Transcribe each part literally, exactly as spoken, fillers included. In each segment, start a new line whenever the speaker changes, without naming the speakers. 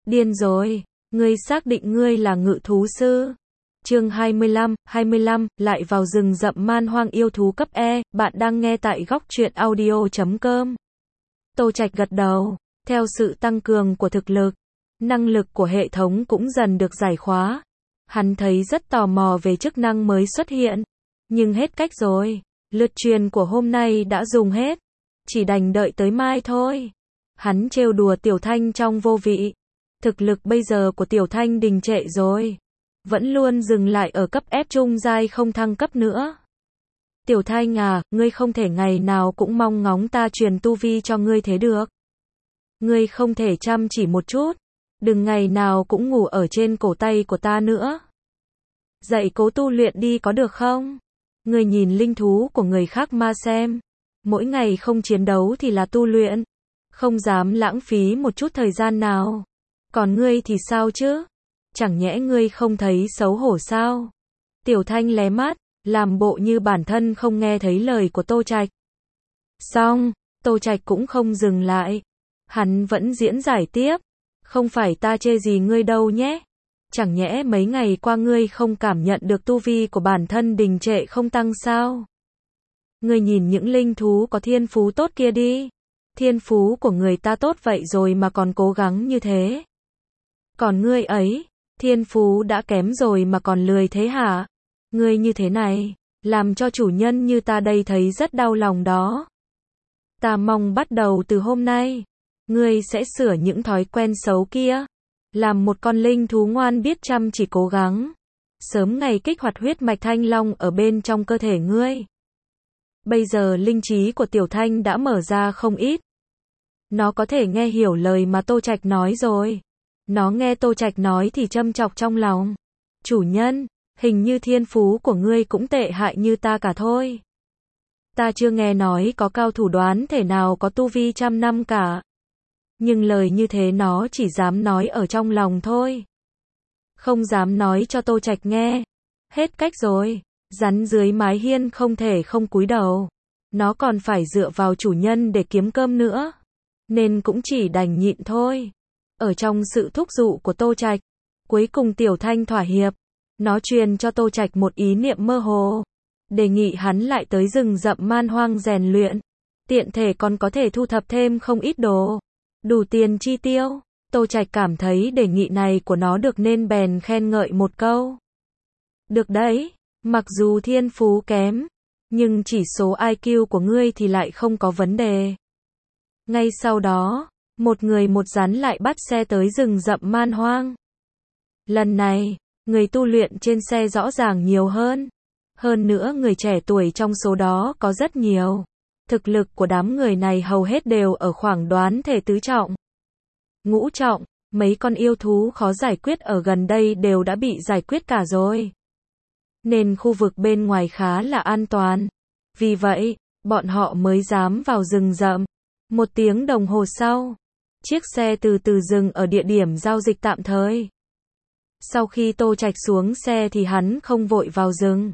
Điên rồi, ngươi xác định ngươi là ngự thú sư? Chương hai mươi lăm, hai mươi lăm, lại vào rừng rậm man hoang yêu thú cấp E, bạn đang nghe tại góc truyện audio chấm com. Tô Trạch gật đầu, theo sự tăng cường của thực lực, năng lực của hệ thống cũng dần được giải khóa. Hắn thấy rất tò mò về chức năng mới xuất hiện, nhưng hết cách rồi, lượt truyền của hôm nay đã dùng hết, chỉ đành đợi tới mai thôi. Hắn trêu đùa Tiểu Thanh trong vô vị. Thực lực bây giờ của Tiểu Thanh đình trệ rồi, vẫn luôn dừng lại ở cấp F trung giai không thăng cấp nữa. Tiểu Thanh à, ngươi không thể ngày nào cũng mong ngóng ta truyền tu vi cho ngươi thế được. Ngươi không thể chăm chỉ một chút, đừng ngày nào cũng ngủ ở trên cổ tay của ta nữa. Dạy cố tu luyện đi có được không? Ngươi nhìn linh thú của người khác mà xem, mỗi ngày không chiến đấu thì là tu luyện, không dám lãng phí một chút thời gian nào. Còn ngươi thì sao chứ? Chẳng nhẽ ngươi không thấy xấu hổ sao? Tiểu Thanh lé mắt, làm bộ như bản thân không nghe thấy lời của Tô Trạch. Xong, Tô Trạch cũng không dừng lại. Hắn vẫn diễn giải tiếp. Không phải ta chê gì ngươi đâu nhé. Chẳng nhẽ mấy ngày qua ngươi không cảm nhận được tu vi của bản thân đình trệ không tăng sao? Ngươi nhìn những linh thú có thiên phú tốt kia đi. Thiên phú của người ta tốt vậy rồi mà còn cố gắng như thế. Còn ngươi ấy, thiên phú đã kém rồi mà còn lười thế hả? Ngươi như thế này, làm cho chủ nhân như ta đây thấy rất đau lòng đó. Ta mong bắt đầu từ hôm nay, ngươi sẽ sửa những thói quen xấu kia. Làm một con linh thú ngoan biết chăm chỉ cố gắng. Sớm ngày kích hoạt huyết mạch thanh long ở bên trong cơ thể ngươi. Bây giờ linh trí của Tiểu Thanh đã mở ra không ít. Nó có thể nghe hiểu lời mà Tô Trạch nói rồi. Nó nghe Tô Trạch nói thì châm chọc trong lòng. Chủ nhân, hình như thiên phú của ngươi cũng tệ hại như ta cả thôi. Ta chưa nghe nói có cao thủ đoán thể nào có tu vi trăm năm cả. Nhưng lời như thế nó chỉ dám nói ở trong lòng thôi. Không dám nói cho Tô Trạch nghe. Hết cách rồi, rắn dưới mái hiên không thể không cúi đầu. Nó còn phải dựa vào chủ nhân để kiếm cơm nữa. Nên cũng chỉ đành nhịn thôi. Ở trong sự thúc giục của Tô Trạch, cuối cùng Tiểu Thanh thỏa hiệp. Nó truyền cho Tô Trạch một ý niệm mơ hồ, đề nghị hắn lại tới rừng rậm man hoang rèn luyện, tiện thể còn có thể thu thập thêm không ít đồ, đủ tiền chi tiêu. Tô Trạch cảm thấy đề nghị này của nó được nên bèn khen ngợi một câu. Được đấy, mặc dù thiên phú kém, nhưng chỉ số I Q của ngươi thì lại không có vấn đề. Ngay sau đó, một người một rắn lại bắt xe tới rừng rậm man hoang. Lần này, người tu luyện trên xe rõ ràng nhiều hơn. Hơn nữa người trẻ tuổi trong số đó có rất nhiều. Thực lực của đám người này hầu hết đều ở khoảng đoán thể tứ trọng, ngũ trọng. Mấy con yêu thú khó giải quyết ở gần đây đều đã bị giải quyết cả rồi. Nên khu vực bên ngoài khá là an toàn. Vì vậy, bọn họ mới dám vào rừng rậm. Một tiếng đồng hồ sau, chiếc xe từ từ dừng ở địa điểm giao dịch tạm thời. Sau khi Tô Trạch xuống xe thì hắn không vội vào rừng,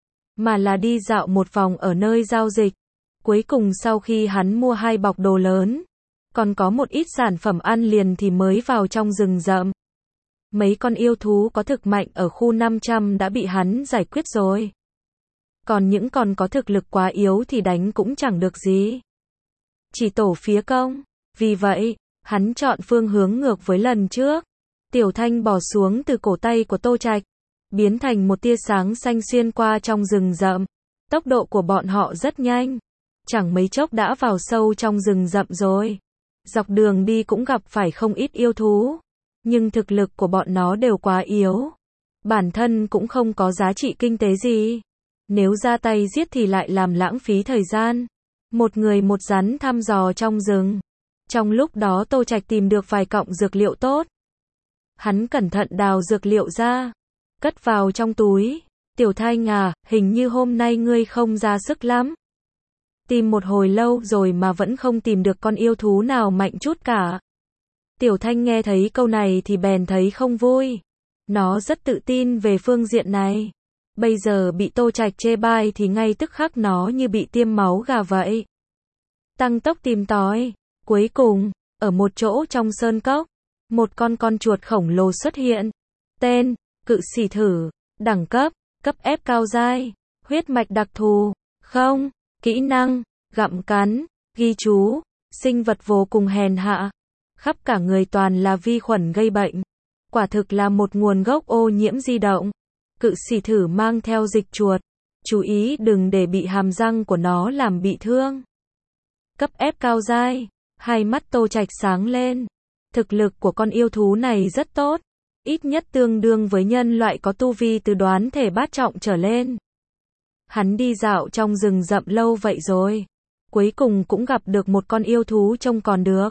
mà là đi dạo một vòng ở nơi giao dịch. Cuối cùng sau khi hắn mua hai bọc đồ lớn, còn có một ít sản phẩm ăn liền thì mới vào trong rừng rậm. Mấy con yêu thú có thực mạnh ở khu năm trăm đã bị hắn giải quyết rồi. Còn những con có thực lực quá yếu thì đánh cũng chẳng được gì. Chỉ tổ phía công. Vì vậy, hắn chọn phương hướng ngược với lần trước. Tiểu Thanh bò xuống từ cổ tay của Tô Trạch, biến thành một tia sáng xanh xuyên qua trong rừng rậm. Tốc độ của bọn họ rất nhanh, chẳng mấy chốc đã vào sâu trong rừng rậm rồi. Dọc đường đi cũng gặp phải không ít yêu thú, nhưng thực lực của bọn nó đều quá yếu. Bản thân cũng không có giá trị kinh tế gì. Nếu ra tay giết thì lại làm lãng phí thời gian. Một người một rắn thăm dò trong rừng. Trong lúc đó Tô Trạch tìm được vài cọng dược liệu tốt. Hắn cẩn thận đào dược liệu ra, cất vào trong túi. Tiểu Thanh à, hình như hôm nay ngươi không ra sức lắm. Tìm một hồi lâu rồi mà vẫn không tìm được con yêu thú nào mạnh chút cả. Tiểu Thanh nghe thấy câu này thì bèn thấy không vui. Nó rất tự tin về phương diện này. Bây giờ bị Tô Trạch chê bai thì ngay tức khắc nó như bị tiêm máu gà vậy. Tăng tốc tìm tòi. Cuối cùng, ở một chỗ trong sơn cốc, Một con con chuột khổng lồ xuất hiện. Tên, cự xỉ thử. Đẳng cấp, cấp F cao giai. Huyết mạch đặc thù, không. Kỹ năng, gặm cắn. Ghi chú, sinh vật vô cùng hèn hạ. Khắp cả người toàn là vi khuẩn gây bệnh. Quả thực là một nguồn gốc ô nhiễm di động. Cự xỉ thử mang theo dịch chuột. Chú ý đừng để bị hàm răng của nó làm bị thương. Cấp F cao giai. Hai mắt Tô Trạch sáng lên. Thực lực của con yêu thú này rất tốt. Ít nhất tương đương với nhân loại có tu vi từ đoán thể bát trọng trở lên. Hắn đi dạo trong rừng rậm lâu vậy rồi. Cuối cùng cũng gặp được một con yêu thú trông còn được.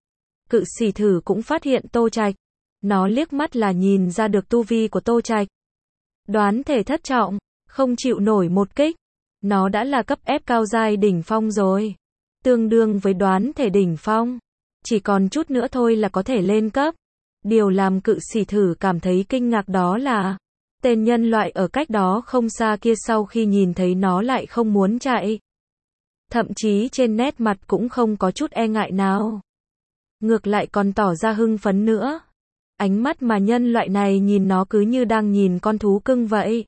Cự xỉ thử cũng phát hiện Tô Trạch. Nó liếc mắt là nhìn ra được tu vi của Tô Trạch. Đoán thể thất trọng, không chịu nổi một kích. Nó đã là cấp F cao giai đỉnh phong rồi. Tương đương với đoán thể đỉnh phong. Chỉ còn chút nữa thôi là có thể lên cấp. Điều làm cự xỉ thử cảm thấy kinh ngạc đó là tên nhân loại ở cách đó không xa kia sau khi nhìn thấy nó lại không muốn chạy. Thậm chí trên nét mặt cũng không có chút e ngại nào. Ngược lại còn tỏ ra hưng phấn nữa. Ánh mắt mà nhân loại này nhìn nó cứ như đang nhìn con thú cưng vậy.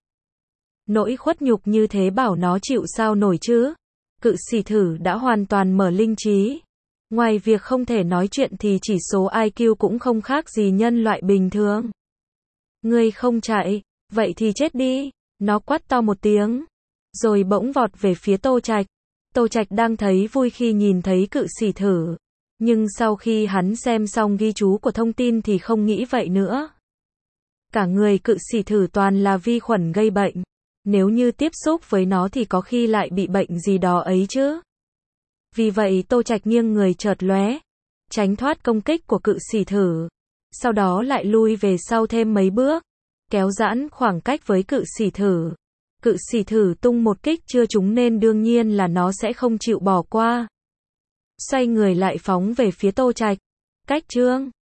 Nỗi khuất nhục như thế bảo nó chịu sao nổi chứ. Cự xỉ thử đã hoàn toàn mở linh trí. Ngoài việc không thể nói chuyện thì chỉ số I Q cũng không khác gì nhân loại bình thường. Ngươi không chạy, vậy thì chết đi. Nó quát to một tiếng. Rồi bỗng vọt về phía Tô Trạch. Tô Trạch đang thấy vui khi nhìn thấy cự xỉ thử. Nhưng sau khi hắn xem xong ghi chú của thông tin thì không nghĩ vậy nữa. Cả người cự xỉ thử toàn là vi khuẩn gây bệnh. Nếu như tiếp xúc với nó thì có khi lại bị bệnh gì đó ấy chứ. Vì vậy Tô Trạch nghiêng người chợt lóe, tránh thoát công kích của cự xỉ thử. Sau đó lại lui về sau thêm mấy bước, kéo giãn khoảng cách với cự xỉ thử. Cự xỉ thử tung một kích chưa trúng nên đương nhiên là nó sẽ không chịu bỏ qua. Xoay người lại phóng về phía Tô Trạch. Cách chương